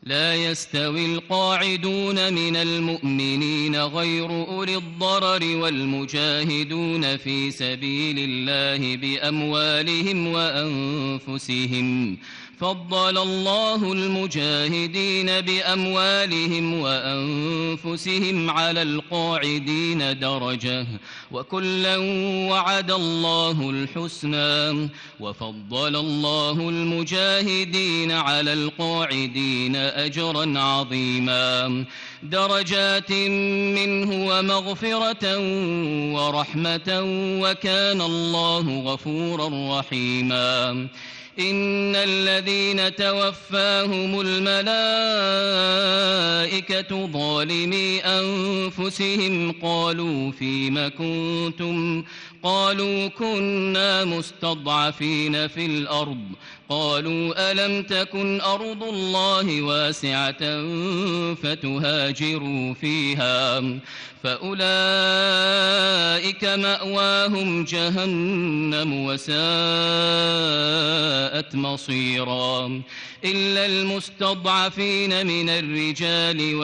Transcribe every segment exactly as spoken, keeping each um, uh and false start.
لا يستوي القاعدون من المؤمنين غير أولي الضرر والمجاهدون في سبيل الله بأموالهم وأنفسهم. فضل الله المجاهدين بأموالهم وأنفسهم على القاعدين درجة، وكلا وعد الله الحسنى. وفضل الله المجاهدين على القاعدين أجرا عظيما، درجات منه ومغفرة ورحمة، وكان الله غفورا رحيما. إن الذين توفاهم الملائكة ظالمي أنفسهم قالوا فيم كنتم قالوا كنا مستضعفين في الأرض قالوا ألم تكن أرض الله واسعة فتهاجروا فيها فأولئك مأواهم جهنم وساءت مصيرا. إلا المستضعفين من الرجال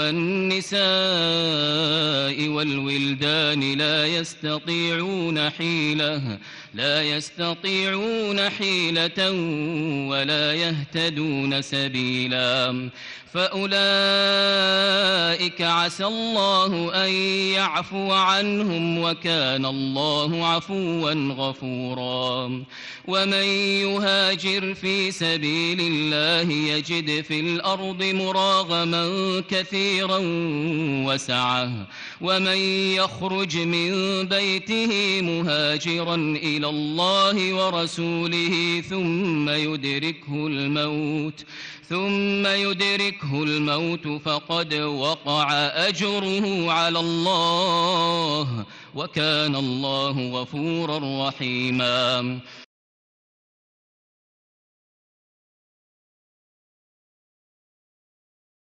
والنساء والولدان لا يستطيعون حيلة لا يستطيعون حيلة ولا يهتدون سبيلا، فأولئك عسى الله أن يعفو عنهم، وكان الله عفوا غفورا. ومن يهاجر في سبيل الله يجد في الأرض مراغما كثيرا وسعة، ومن يخرج من بيته مهاجرا إلى الله ورسوله ثم يدركه الموت ثم يدركه الموت فقد وقع أجره على الله، وكان الله غفورا رحيما.